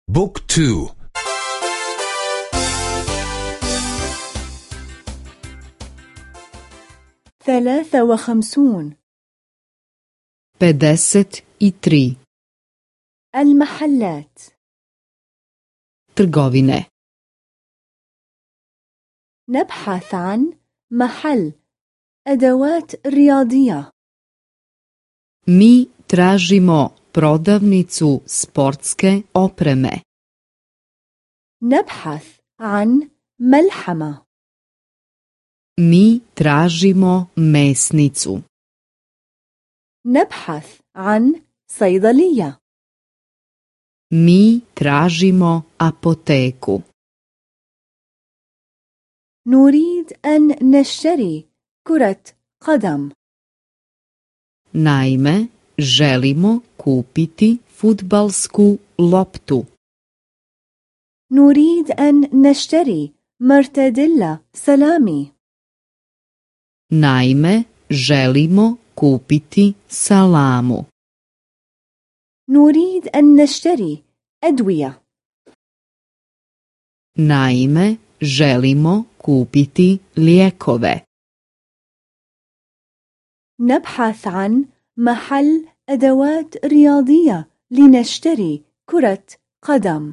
بوك تو 53 53 المحلات trgovine. نبحث عن محل أدوات رياضية. Mi tražimo prodavnicu sportske opreme. نبحث عن ملحمة. Mi tražimo mesnicu. نبحث عن صيدلية. Mi tražimo apoteku. نريد أن نشتري كرة قدم. Naime, želimo kupiti fudbalsku loptu. نريد أن نشتري مرتديلا سلامي. Naime, želimo kupiti salamu. نريد أن نشتري أدوية. Naime, želimo kupiti lijekove. نبحث عن محل أدوات رياضية لنشتري كرة قدم.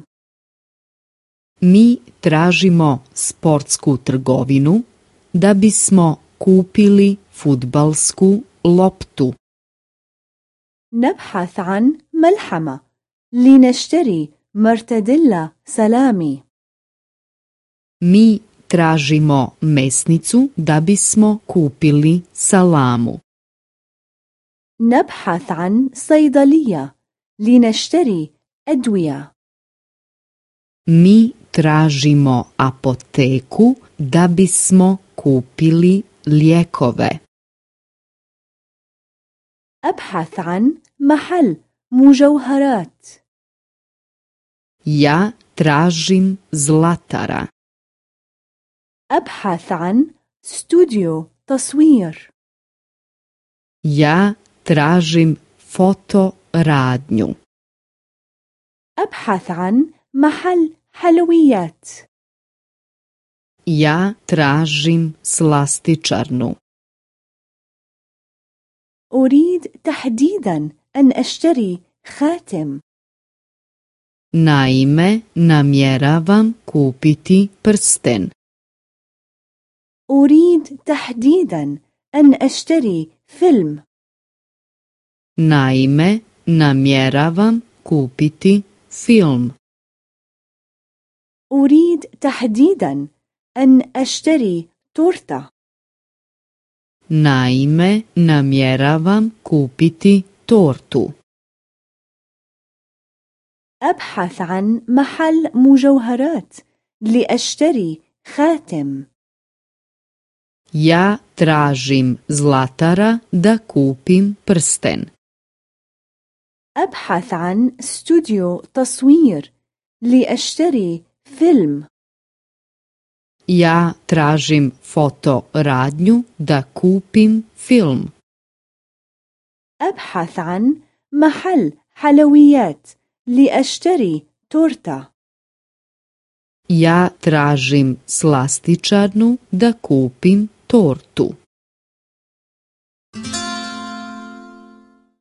Mi tražimo sportsku trgovinu da bismo kupili fudbalsku loptu. نبحث عن ملحمة لنشتري مرتديلا سلامي. Mi tražimo mesnicu da bismo kupili salamu. نبحث عن صيدلية لنشتري أدوية. Mi tražimo apoteku da bismo kupili lijekove. أبحث عن محل مجوهرات. Ja tražim zlatara. أبحث عن استوديو تصوير. Ja tražim fotoradnju. أبحث عن محل حلويات. Ja tražim slastičarnu. أريد تحديدا أن أشتري خاتم. Naime, namjeravam kupiti prsten. أريد تحديدا أن أشتري فيلم. Naime, namjeravam kupiti film. أريد تحديدا أن أشتري تورتة. Naime, namjeravam kupiti tortu. أبحث عن محل مجوهرات لأشتري خاتم. Ja tražim zlatara da kupim prsten. أبحث عن استوديو تصوير لأشتري فيلم. Ja tražim fotoradnju da kupim film. أبحث عن محل حلويات لأشتري تورتة. Ja tražim slastičarnu da kupim tortu.